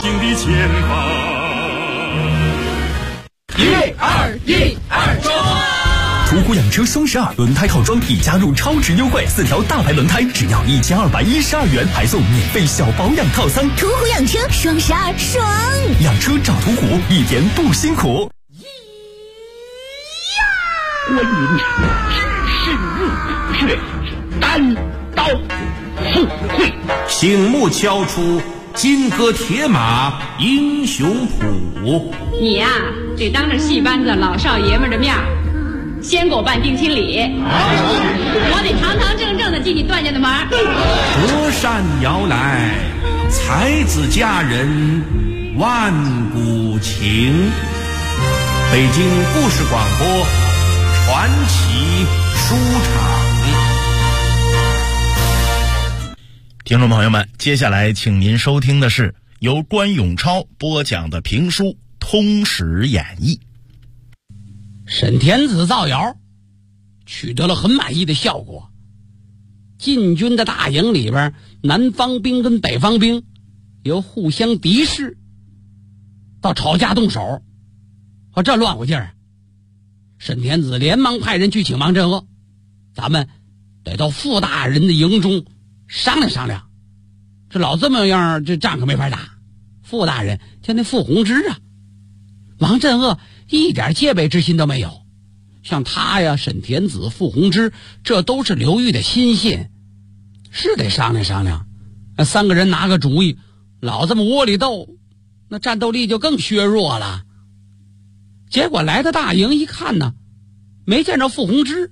行的前方。1、2、1、2， 途虎养车双12轮胎套装已加入超值优惠，4条大牌轮胎只要1212元，还送免费小保养套餐。 途虎养车双12爽！ 养车找途虎，一点不辛苦。 观音只是入穴，单刀赴会， 醒目敲出金戈铁马英雄谱。 你呀，得当着戏班子老少爷们的面先给我办定亲礼，我得堂堂正正的进你段家的门。 隔山遥来，才子佳人万古情。北京故事广播传奇书场。 听众朋友们，接下来请您收听的是由关永超播讲的评书《通史演义》。 沈田子造谣取得了很满意的效果，晋军的大营里边，南方兵跟北方兵由互相敌视到吵架动手，这乱乎劲儿。沈田子连忙派人去请王镇恶，咱们得到傅大人的营中商量商量，这老这么样，这仗可没法打。傅大人叫那傅弘之啊，王镇恶一点戒备之心都没有。像他呀，沈田子、傅弘之，这都是刘裕的亲信，是得商量商量。那3个人拿个主意，老这么窝里斗，那战斗力就更削弱了。结果来到大营一看呢，没见着傅弘之，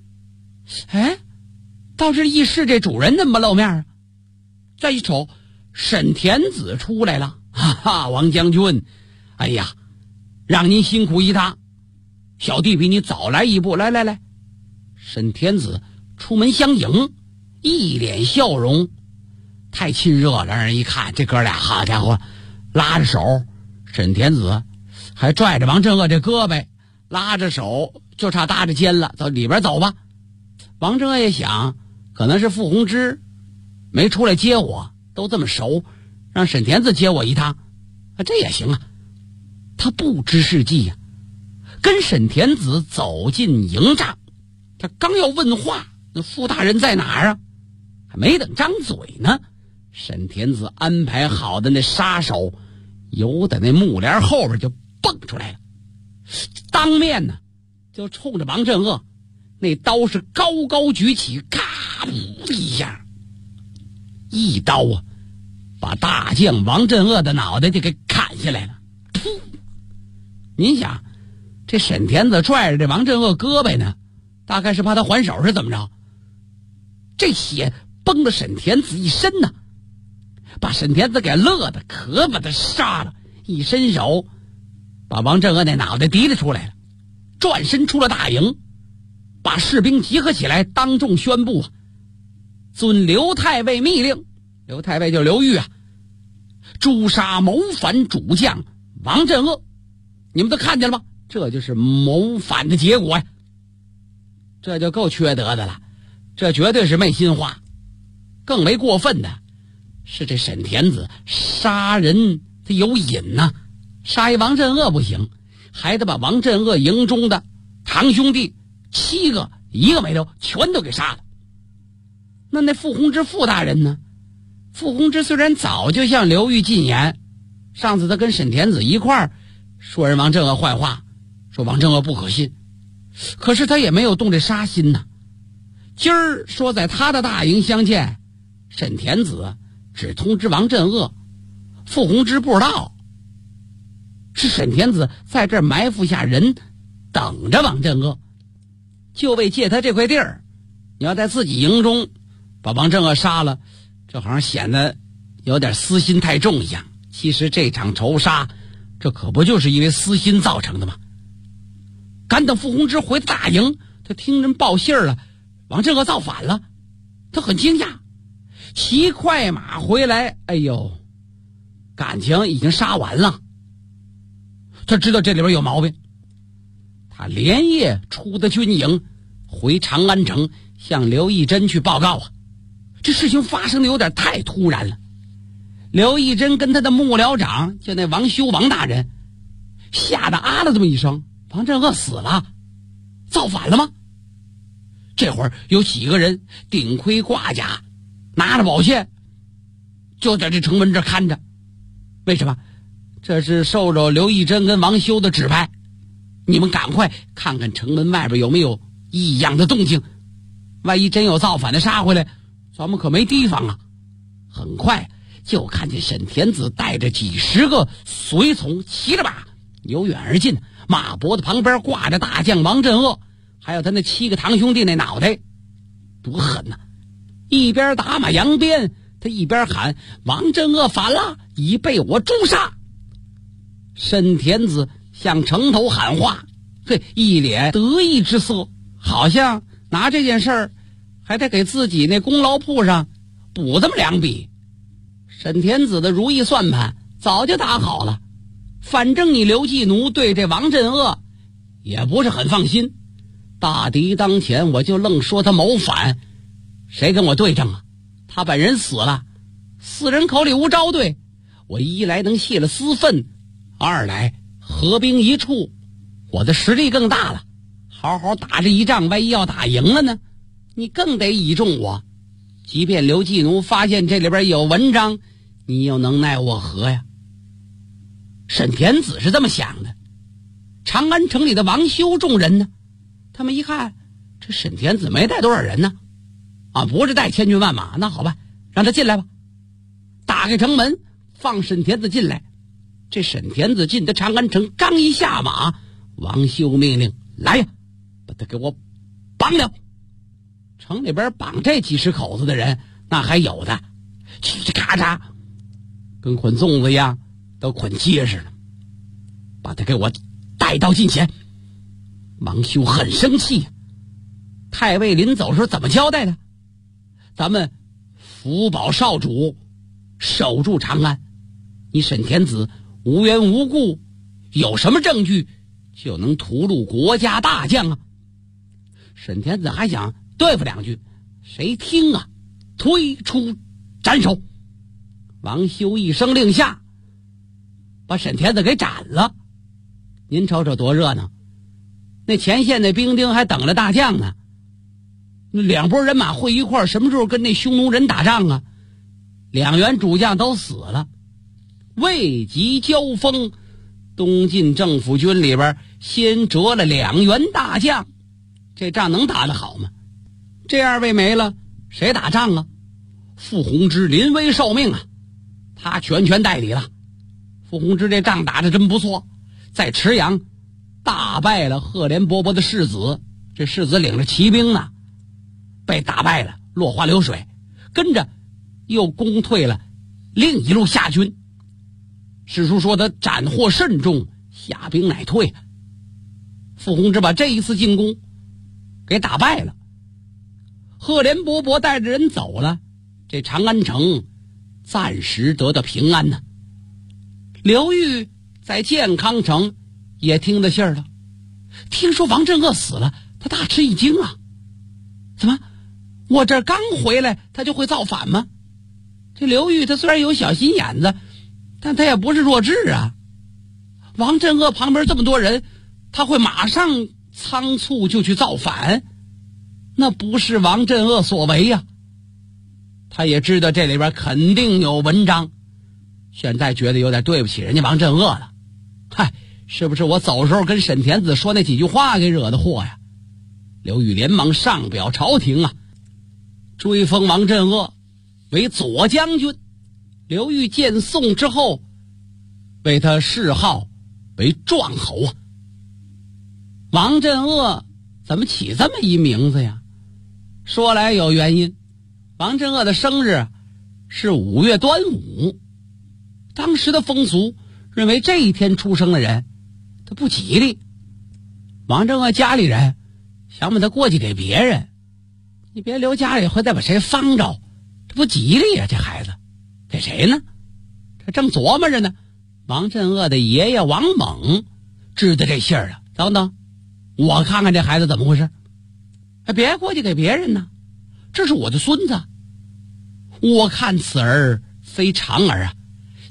倒是议事这主人怎么露面啊？再一瞅，沈田子出来了，哈哈，王将军，哎呀，让您辛苦一趟，小弟比你早来一步，来。沈田子出门相迎，一脸笑容，太亲热了，让人一看这哥俩，好家伙，拉着手，沈田子还拽着王镇恶这胳膊，拉着手就差搭着肩了，走里边走吧。王镇恶也想，可能是傅弘之没出来接我，都这么熟，让沈田子接我一趟，这也行啊。他不知是计呀，跟沈田子走进营帐，他刚要问话，那傅大人在哪儿啊？还没等张嘴呢，沈田子安排好的那杀手由在那幕帘后边就蹦出来了，当面呢就冲着王镇恶，那刀是高高举起，咔一下，一刀啊，把大将王镇恶的脑袋就给砍下来了。噗！您想，这沈田子拽着这王镇恶胳膊呢，大概是怕他还手是怎么着？这血崩了沈田子一身呢，把沈田子给乐的，可把他杀了。一伸手，把王镇恶那脑袋提了出来了，转身出了大营，把士兵集合起来，当众宣布遵刘太尉密令，刘太尉就是刘裕啊，诛杀谋反主将王镇恶。你们都看见了吗？这就是谋反的结果呀，这就够缺德的了，这绝对是昧心话。更为过分的是，这沈田子杀人他有瘾呐，杀一王镇恶不行，还得把王镇恶营中的堂兄弟7个一个没留，全都给杀了。那傅弘之傅大人呢？傅弘之虽然早就向刘裕进言，上次他跟沈田子一块儿说人王镇恶坏话，说王镇恶不可信，可是他也没有动这杀心呐。今儿说在他的大营相见，沈田子只通知王镇恶，傅弘之不知道，是沈田子在这儿埋伏下人，等着王镇恶，就为借他这块地儿。你要在自己营中把王镇恶杀了，这好像显得有点私心太重一样。其实这场仇杀，这可不就是因为私心造成的吗？赶等傅弘之回到大营，他听人报信了，王镇恶造反了，他很惊讶，骑快马回来，哎呦，感情已经杀完了。他知道这里边有毛病，他连夜出的军营，回长安城向刘义珍去报告啊。这事情发生的有点太突然了， 刘义珍跟他的幕僚长就那王修王大人吓得啊了这么一声，王振恶死了，造反了吗？这会儿有几个人顶盔挂甲，拿着宝剑就在这城门这看着。为什么？这是受着刘义珍跟王修的指派，你们赶快看看城门外边有没有异样的动静，万一真有造反的杀回来，咱们可没地方啊。很快就看见沈田子带着几十个随从骑着马由远而近，马脖子旁边挂着大将王振恶，还有他那7个堂兄弟那脑袋，多狠呐！一边打马扬鞭，他一边喊：王振恶反了，已被我诛杀。沈田子向城头喊话，一脸得意之色，好像拿这件事儿还得给自己那功劳簿上补这么2笔。沈田子的如意算盘早就打好了，反正你刘继奴对这王振恶也不是很放心，大敌当前，我就愣说他谋反，谁跟我对证啊？他本人死了，4人口里无招对，我一来能泄了私愤，二来合兵一处，我的实力更大了，好好打这一仗，万一要打赢了呢，你更得倚重我。即便刘继奴发现这里边有文章，你又能奈我何呀？沈田子是这么想的。长安城里的王修众人呢，他们一看这沈田子没带多少人呢，不是带千军万马，那好吧，让他进来吧。打开城门放沈田子进来。这沈田子进的长安城，刚一下马，王修命令：来呀，把他给我绑了。城里边绑这几十口子的人，那还有的嘁哧咔嚓跟捆粽子一样，都捆结实了，把他给我带到近前。王修很生气，太尉临走时候怎么交代的？咱们福保少主守住长安，你沈田子无缘无故，有什么证据就能屠戮国家大将啊？沈田子还想对付2句，谁听啊？推出斩首。王修一声令下，把沈田子给斩了。您瞅瞅多热闹，那前线那兵丁还等着大将呢。那2拨人马会一块儿，什么时候跟那匈奴人打仗啊？2员主将都死了。未及交锋，东晋政府军里边先折了2员大将，这仗能打得好吗？这2位没了，谁打仗啊？傅弘之临危受命啊，他全权代理了。傅弘之这仗打得真不错，在池阳大败了赫连勃勃的世子，这世子领着骑兵呢，被打败了，落花流水，跟着又攻退了另一路夏军。史书说他斩获甚众，下兵乃退。傅弘之把这一次进攻给打败了，赫连勃勃带着人走了，这长安城暂时得到平安呢。刘裕在建康城也听得信儿了，听说王振恶死了，他大吃一惊啊！怎么，我这刚回来他就会造反吗？这刘裕他虽然有小心眼子，但他也不是弱智啊。王振恶旁边这么多人，他会马上仓促就去造反，那不是王振恶所为呀。他也知道这里边肯定有文章，现在觉得有点对不起人家王振恶了。嗨，是不是我走时候跟沈田子说那几句话给惹的祸呀？刘裕连忙上表朝廷啊，追封王振恶为左将军。刘裕见宋之后，为他谥号为壮侯啊。王振恶怎么起这么一名字呀？说来有原因，王振恶的生日是5月端午，当时的风俗认为这一天出生的人他不吉利。王振恶家里人想把他过继给别人，你别留家里会再把谁方着，这不吉利呀。这孩子给谁呢？这正琢磨着呢，王振恶的爷爷王猛知道这信儿了。等等，我看看这孩子怎么回事。别过继给别人呢，这是我的孙子，我看此儿非常儿啊。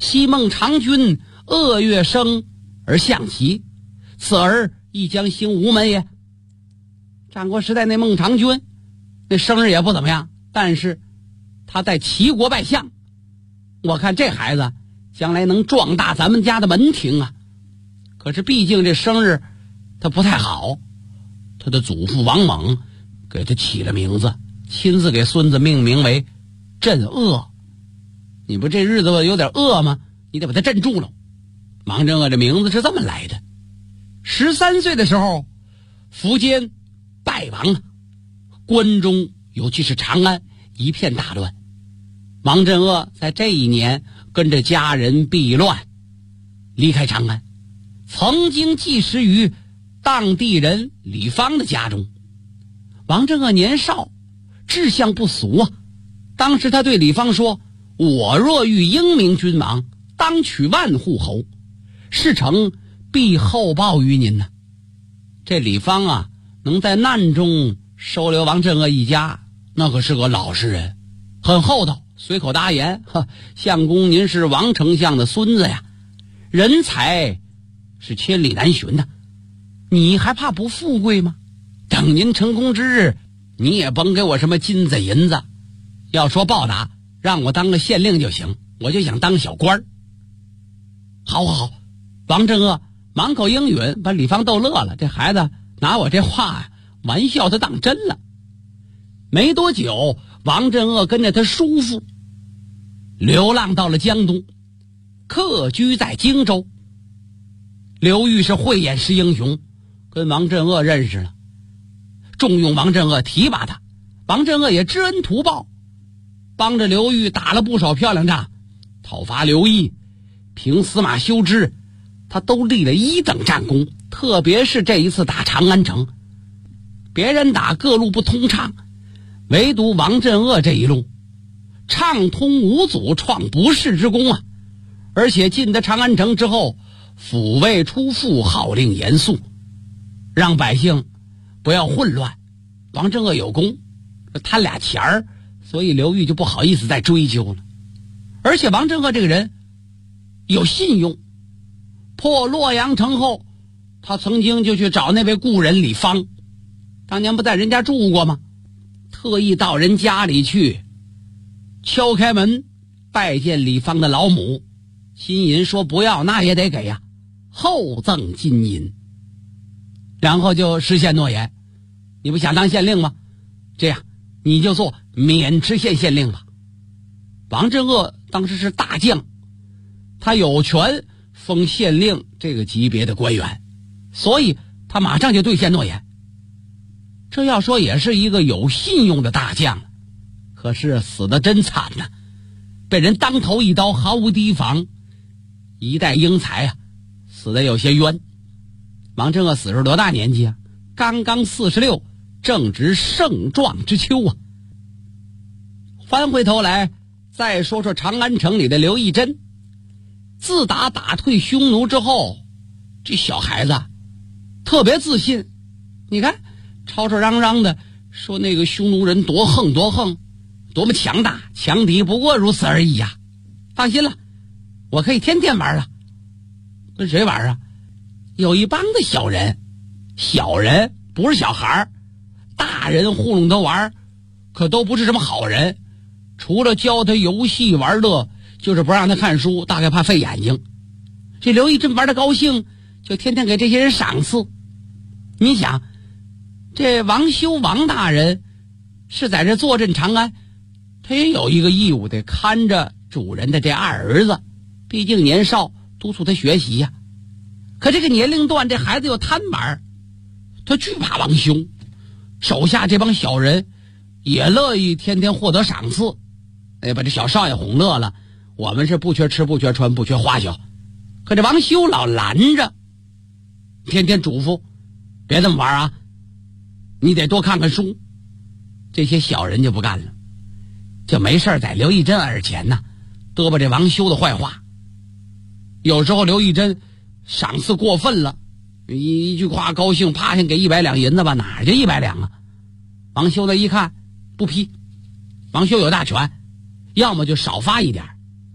昔孟尝君恶月生而象棋，此儿亦将兴吴门也。战国时代那孟尝君那生日也不怎么样，但是他在齐国拜相，我看这孩子将来能壮大咱们家的门庭啊。可是毕竟这生日他不太好，他的祖父王猛给他起了名字，亲自给孙子命名为镇恶。你不这日子有点恶吗？你得把他镇住了。王镇恶这名字是这么来的。13岁的时候，苻坚败亡了，关中尤其是长安一片大乱。王镇恶在这一年跟着家人避乱，离开长安，曾经寄食于当地人李方的家中。王镇恶年少，志向不俗啊。当时他对李方说：“我若遇英明君王，当取万户侯，事成必厚报于您呢。”这李方啊，能在难中收留王镇恶一家，那可是个老实人，很厚道，随口答言：“相公您是王丞相的孙子呀，人才是千里难寻的，你还怕不富贵吗？等您成功之日，你也甭给我什么金子银子，要说报答，让我当个县令就行，我就想当小官儿。”好，王镇恶满口应允，把李方逗乐了。这孩子拿我这话呀，玩笑他当真了。没多久，王镇恶跟着他叔父流浪到了江东，客居在荆州。刘裕是慧眼识英雄，跟王镇恶认识了，重用王镇恶，提拔他。王镇恶也知恩图报，帮着刘裕打了不少漂亮仗，讨伐刘毅，平司马修之，他都立了1等战功。特别是这一次打长安城，别人打各路不通畅，唯独王镇恶这一路畅通无阻，创不世之功啊！而且进得长安城之后，抚慰出父，号令严肃，让百姓不要混乱。王镇恶有功，贪俩钱儿，所以刘裕就不好意思再追究了。而且王镇恶这个人有信用，破洛阳城后，他曾经就去找那位故人李方，当年不在人家住过吗？特意到人家里去敲开门拜见李方的老母，金银说不要那也得给呀，厚赠金银，然后就实现诺言。你不想当县令吗？这样你就做渑池县县令吧。王镇恶当时是大将，他有权封县令这个级别的官员，所以他马上就兑现诺言。这要说也是一个有信用的大将，可是死得真惨呐，被人当头一刀，毫无提防，一代英才啊，死得有些冤。王镇恶死时多大年纪啊？刚刚46，正值盛壮之秋啊。翻回头来再说说长安城里的刘义珍，自打退匈奴之后，这小孩子特别自信。你看吵吵嚷嚷的说那个匈奴人多横，多么强大，强敌不过如此而已呀。放心了，我可以天天玩啊。跟谁玩啊？有一帮的小人不是小孩，大人糊弄他玩，可都不是什么好人，除了教他游戏玩乐，就是不让他看书，大概怕费眼睛。这刘义珍玩得高兴，就天天给这些人赏赐。你想，这王修王大人是在这坐镇长安，他也有一个义务，得看着主人的这二儿子，毕竟年少，督促他学习呀。可这个年龄段，这孩子又贪玩，他惧怕王修，手下这帮小人也乐意天天获得赏赐，把这小少爷哄乐了。我们是不缺吃不缺穿不缺花销，可这王修老拦着，天天嘱咐别这么玩啊，你得多看看书。这些小人就不干了，就没事在刘义珍耳前呢嘚啵这王修的坏话。有时候刘义珍赏赐过分了，一句话高兴，啪先给100两银子吧，哪儿就100两啊？王修呢一看不批，王修有大权，要么就少发一点，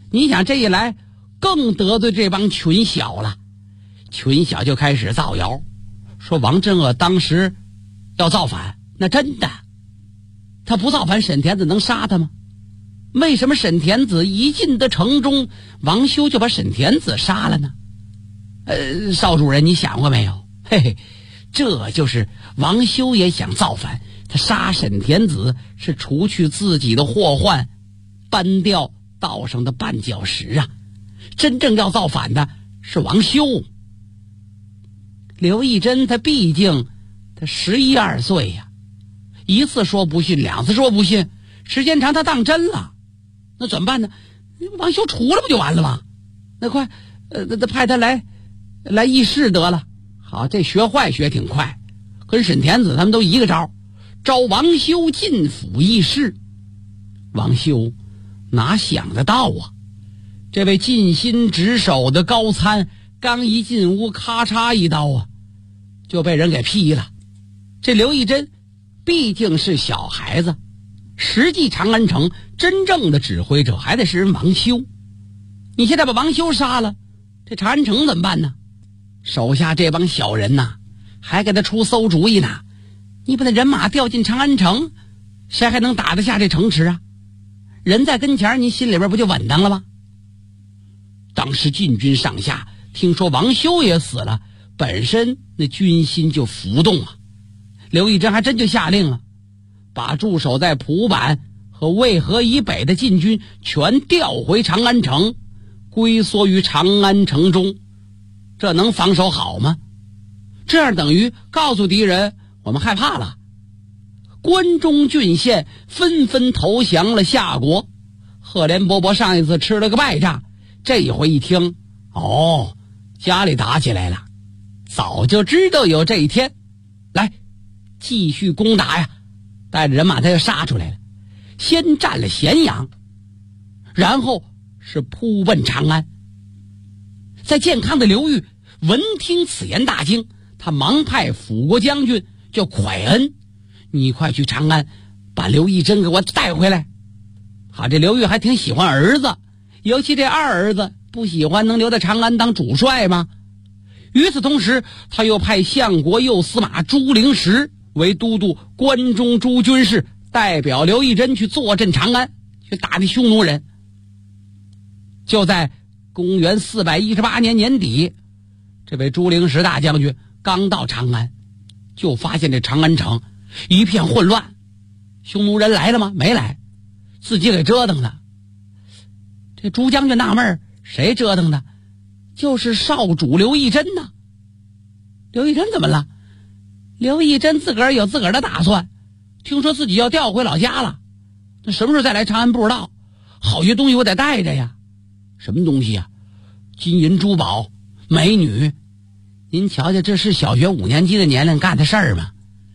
你想这一来更得罪这帮群小了，群小就开始造谣，说王镇恶当时要造反。那真的，他不造反，沈田子能杀他吗？为什么沈田子一进得城中，王修就把沈田子杀了呢？邵主任，你想过没有？嘿嘿，这就是王修也想造反，他杀沈田子是除去自己的祸患，搬掉道上的绊脚石啊！真正要造反的是王修。刘义珍他毕竟他11、12岁呀，一次说不信，两次说不信，时间长他当真了，那怎么办呢？王修除了不就完了吗？那快，派他来议事得了。好，这学坏学挺快，跟沈田子他们都一个招，招王修进府议事。王修哪想得到啊，这位尽心职守的高参刚一进屋，咔嚓一刀啊，就被人给劈了。这刘义珍毕竟是小孩子，实际长安城真正的指挥者还得是人王修。你现在把王修杀了，这长安城怎么办呢？手下这帮小人呐，还给他出馊主意呢。你把那人马调进长安城，谁还能打得下这城池啊？人在跟前，你心里边不就稳当了吗？当时禁军上下听说王修也死了，本身那军心就浮动啊。刘义珍还真就下令了，把驻守在蒲坂和渭河以北的禁军全调回长安城，龟缩于长安城中。这能防守好吗？这样等于告诉敌人我们害怕了。关中郡县纷纷投降了夏国。赫连勃勃上一次吃了个败仗，这一回一听，家里打起来了，早就知道有这一天。来，继续攻打呀！带着人马他就杀出来了，先占了咸阳，然后是扑奔长安。在健康的刘裕闻听此言大惊，他忙派辅国将军叫蒯恩，你快去长安把刘义珍给我带回来。好，这刘裕还挺喜欢儿子，尤其这二儿子，不喜欢能留在长安当主帅吗？与此同时，他又派相国右司马朱灵石为都督关中诸军事，代表刘义珍去坐镇长安，去打那匈奴人。就在公元418年年底，这位朱灵石大将军刚到长安，就发现这长安城一片混乱。匈奴人来了吗？没来，自己给折腾的。这朱将军纳闷，谁折腾的？就是少主刘义珍呢。刘义珍怎么了？刘义珍自个儿有自个儿的打算，听说自己要调回老家了，那什么时候再来长安不知道，好些东西我得带着呀。什么东西呀？金银珠宝、美女。您瞧瞧，这是小学5年级的年龄干的事儿吗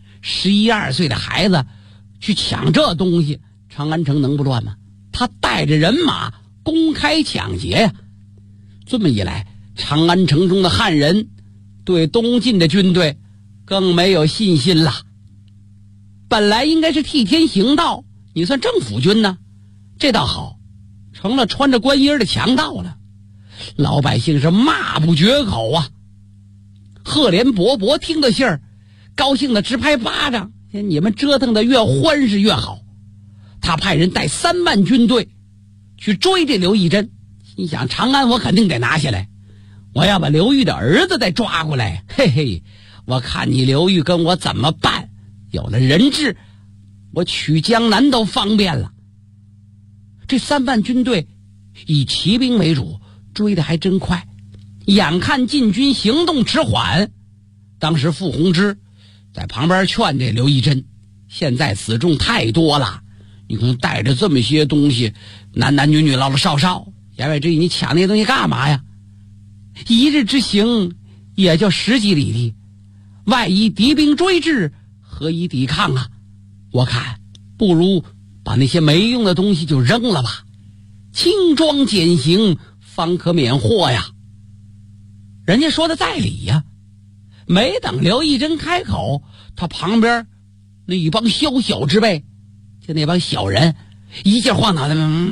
？11、12岁的孩子去抢这东西，长安城能不乱吗？他带着人马公开抢劫呀。这么一来，长安城中的汉人对东晋的军队更没有信心了。本来应该是替天行道，你算政府军呢，这倒好，成了穿着官衣的强盗了。老百姓是骂不绝口啊。赫连勃勃听到信儿，高兴的直拍巴掌，你们折腾的越欢实越好。他派人带3万军队去追这刘义珍，心想长安我肯定得拿下来，我要把刘裕的儿子再抓过来，嘿嘿，我看你刘裕跟我怎么办。有了人质，我取江南都方便了。这3万军队以骑兵为主，追得还真快。眼看晋军行动迟缓，当时傅弘之在旁边劝这刘义珍，现在死众太多了，你可能带着这么些东西，男男女女老老少少，言外之意你抢那些东西干嘛呀？一日之行也就10几里地，万一敌兵追至，何以抵抗啊？我看不如把那些没用的东西就扔了吧，轻装简行，方可免祸呀。人家说的在理呀。没等刘义珍开口，他旁边那一帮宵小之辈，就那帮小人一劲晃脑袋，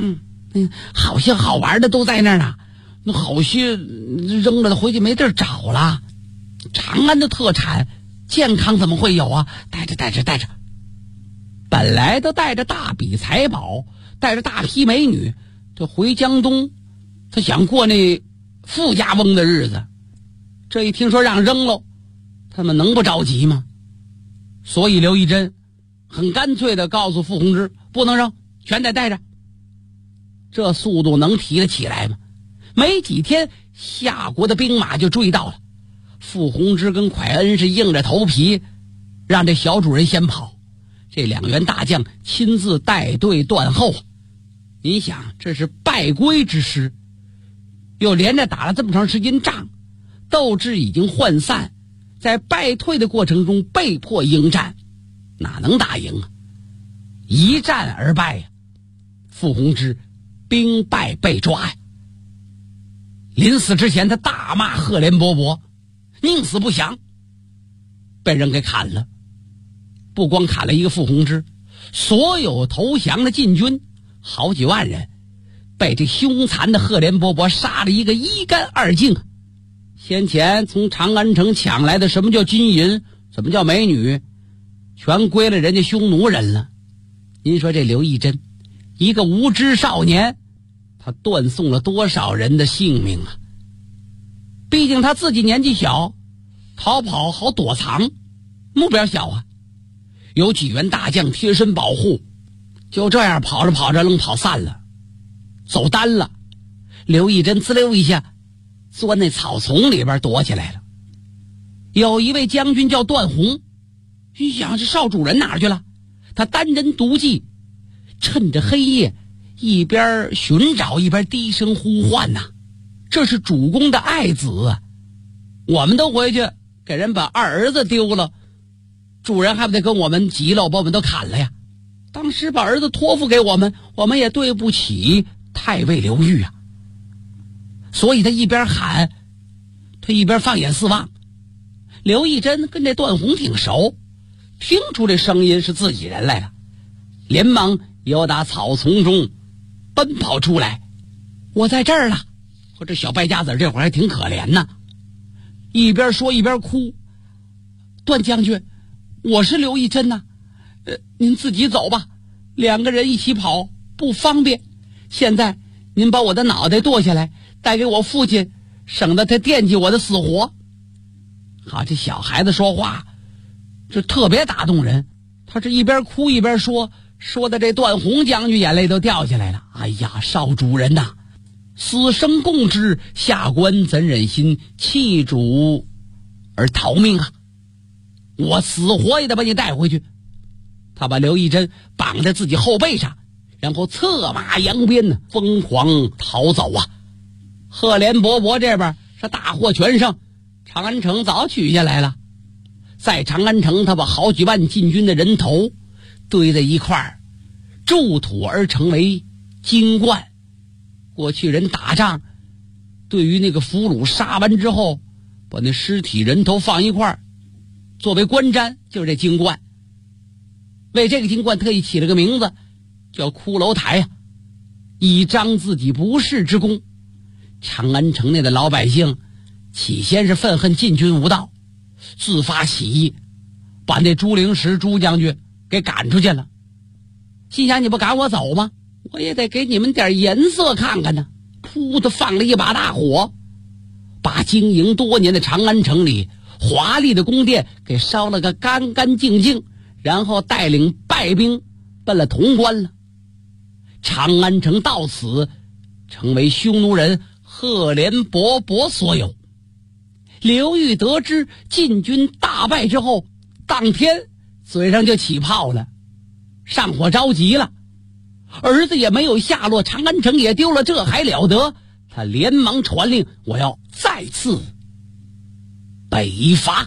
好些好玩的都在那儿呢，那好些扔了回去没地儿找了。长安的特产健康怎么会有啊？带着，本来都带着大笔财宝，带着大批美女，这回江东，他想过那富家翁的日子。这一听说让扔喽，他们能不着急吗？所以刘义珍很干脆地告诉傅弘之，不能扔，全得带着。这速度能提得起来吗？没几天，夏国的兵马就追到了。傅弘之跟蒯恩是硬着头皮让这小主人先跑，这2员大将亲自带队断后。你想，这是败归之师，又连着打了这么长时间仗，斗志已经涣散，在败退的过程中被迫应战，哪能打赢啊？一战而败呀！傅弘之兵败被抓呀！临死之前，他大骂赫连勃勃，宁死不降，被人给砍了。不光砍了一个傅弘之，所有投降的禁军好几万人，被这凶残的赫连勃勃杀了一个一干二净。先前从长安城抢来的什么叫金银，什么叫美女，全归了人家匈奴人了。您说这刘义珍一个无知少年，他断送了多少人的性命啊！毕竟他自己年纪小，逃跑好躲藏，目标小啊。有几员大将贴身保护，就这样跑着愣跑散了，走单了。刘义珍滋溜一下钻那草丛里边躲起来了。有一位将军叫段宏，心想这少主人哪儿去了？他单人独骑，趁着黑夜一边寻找一边低声呼唤呐，这是主公的爱子啊！我们都回去给人把二儿子丢了，主人还不得跟我们急了，把我们都砍了呀？当时把儿子托付给我们，我们也对不起太尉刘裕啊！所以他一边喊，他一边放眼四望。刘义珍跟这段宏挺熟，听出这声音是自己人来了，连忙由打草丛中奔跑出来。我在这儿了！我这小败家子这会儿还挺可怜呢，一边说一边哭。段将军，我是刘义珍呐，您自己走吧，2个人一起跑不方便。现在您把我的脑袋剁下来带给我父亲，省得他惦记我的死活。好，这小孩子说话这特别打动人，他是一边哭一边说的这段宏将军眼泪都掉下来了。哎呀，少主人呐，死生共之，下官怎忍心弃主而逃命啊？我死活也得把你带回去。他把刘义珍绑在自己后背上，然后策马扬鞭，疯狂逃走啊！赫连勃勃这边是大获全胜，长安城早取下来了。在长安城，他把好几万禁军的人头堆在一块儿，筑土而成为金冠。过去人打仗，对于那个俘虏杀完之后，把那尸体人头放一块儿，作为冠毡，就是这金冠。为这个金冠特意起了个名字，叫骷髅台啊，以彰自己不世之功。长安城内的老百姓起先是愤恨禁军无道，自发起义，把那朱灵石朱将军给赶出去了。心想你不赶我走吗？我也得给你们点颜色看看呢。噗的放了一把大火，把经营多年的长安城里华丽的宫殿给烧了个干干净净，然后带领败兵奔了潼关了。长安城到此成为匈奴人赫连勃勃所有。刘裕得知晋军大败之后，当天嘴上就起泡了，上火着急了，儿子也没有下落，长安城也丢了，这还了得？他连忙传令，我要再次北伐。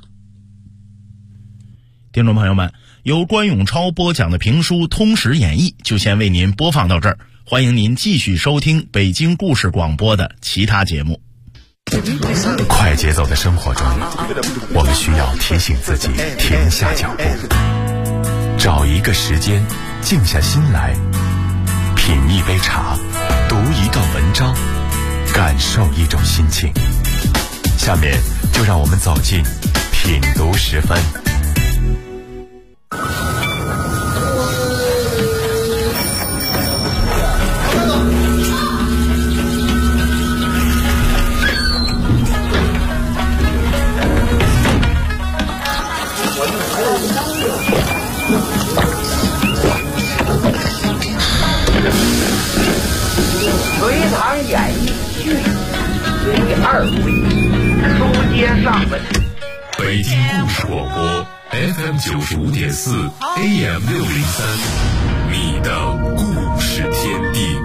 听众朋友们，由关永超播讲的评书《通史演义》就先为您播放到这儿，欢迎您继续收听北京故事广播的其他节目。 快节奏的生活中，我们需要提醒自己停下脚步，找一个时间静下心来，品一杯茶，读一段文章，感受一种心情。下面就让我们走进品读时分。 隋唐演义续第二回，书接上文。 北京故事广播 FM 95.4 AM 603，你的故事天地。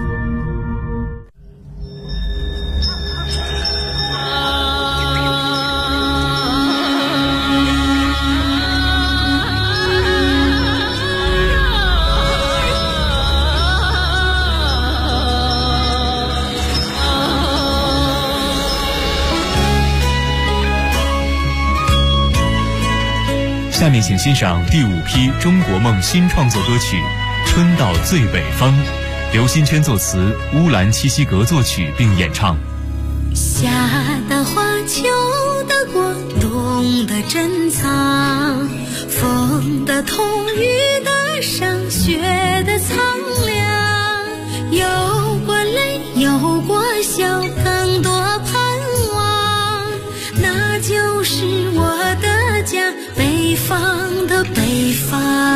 下面请欣赏第5批中国梦新创作歌曲《春到最北方》，刘新圈作词，乌兰七西格作曲并演唱。 夏的花，秋的果，冬的珍藏，风的痛，雨的伤，雪的苍凉，有过泪，有过笑，更多盼望，那就是我的家，北方的北方。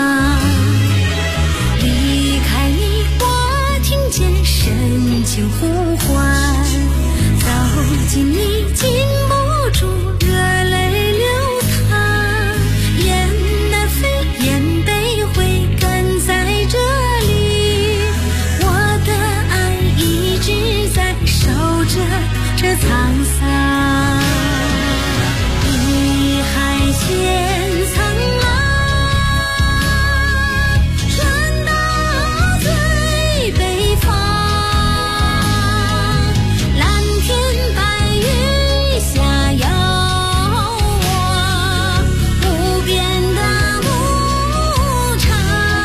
离开你，我听见深情呼唤，走近你，禁不住热泪流淌，雁南飞，雁北回，赶在这里，我的爱一直在守着这沧桑。一海千苍浪，传到最北方，蓝天白云下遥望，无边的牧场，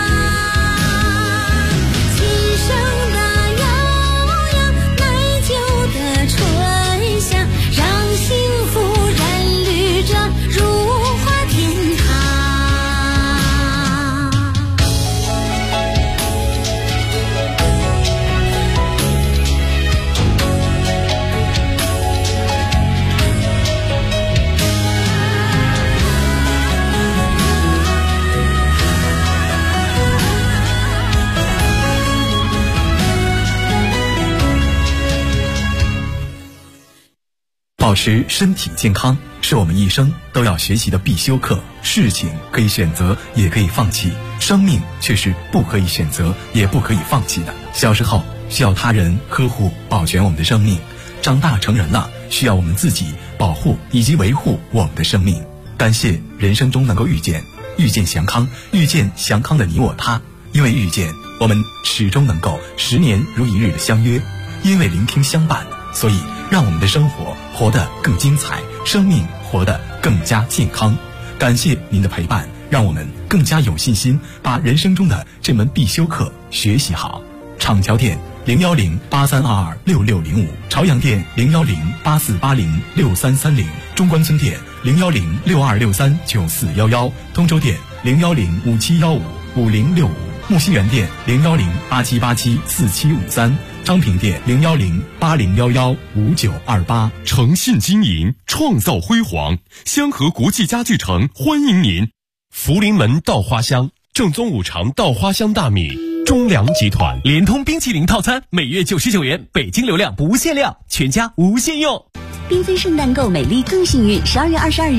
琴声的悠扬，奶酒的醇香，让幸福染绿着如花天堂。 保持身体健康是我们一生都要学习的必修课。事情可以选择，也可以放弃，生命却是不可以选择，也不可以放弃的。小时候需要他人呵护保全我们的生命，长大成人了需要我们自己保护以及维护我们的生命。感谢人生中能够遇见祥康，遇见祥康的你我他。因为遇见，我们始终能够10年如一日的相约；因为聆听相伴，所以让我们的生活活得更精彩，生命活得更加健康。感谢您的陪伴，让我们更加有信心把人生中的这门必修课学习好。厂桥店01083226605，朝阳店01084806330，中关村店01062639411，通州店01057155065，木樨园店01087874753，昌平店01080115928。 诚信经营，创造辉煌。香河国际家具城欢迎您。福临门稻花香，正宗五常稻花香大米。中粮集团联通冰淇淋套餐，每月99元，北京流量不限量，全家无限用。 缤纷圣诞购美丽更幸运，12月22日